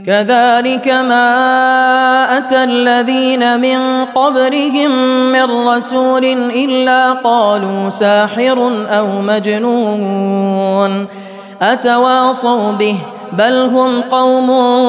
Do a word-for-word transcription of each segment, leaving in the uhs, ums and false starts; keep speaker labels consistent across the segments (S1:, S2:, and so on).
S1: كذلك ما أتى الذين من قبلهم من رسول إلا قالوا ساحر أو مجنون أتواصوا به بل هم قوم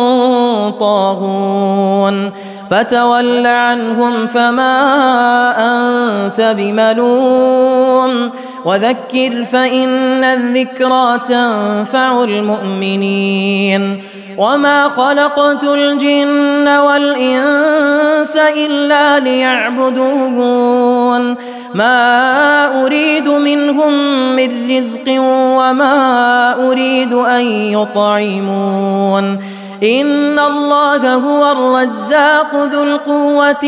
S1: طاغون فتول عنهم فما أنت بملوم وذكر فإن الذكرى تنفع المؤمنين وما خلقت الجن والإنس إلا ليعبدون ما أريد منهم من رزق وما أريد أن يطعمون إن الله هو الرزاق ذو القوة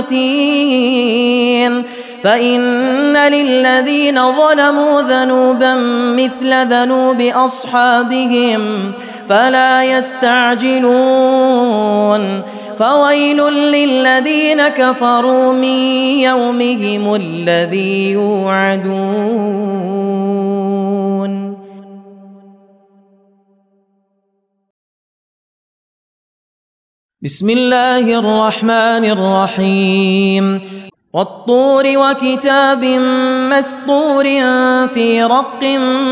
S1: المتين فإن للذين ظلموا ذنوبا مثل ذنوب أصحابهم فلا يستعجلون فويل للذين كفروا من يومهم الذي يوعدون. بسم الله الرحمن الرحيم والطور وكتاب مسطور في رق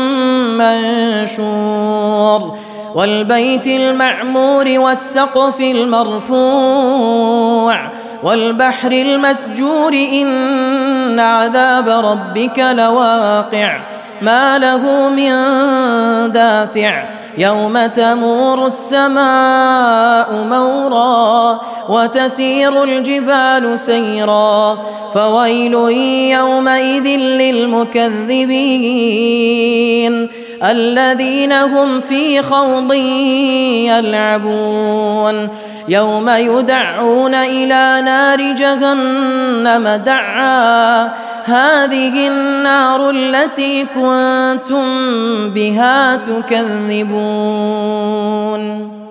S1: منشور والبيت المعمور والسقف المرفوع والبحر المسجور إن عذاب ربك لواقع ما له من دافع يوم تمور السماء مورا وتسير الجبال سيرا فويل يومئذ للمكذبين الذين هم في خوض يلعبون يوم يدعون إلى نار جهنم دعا هذه النار التي كنتم بها تكذبون.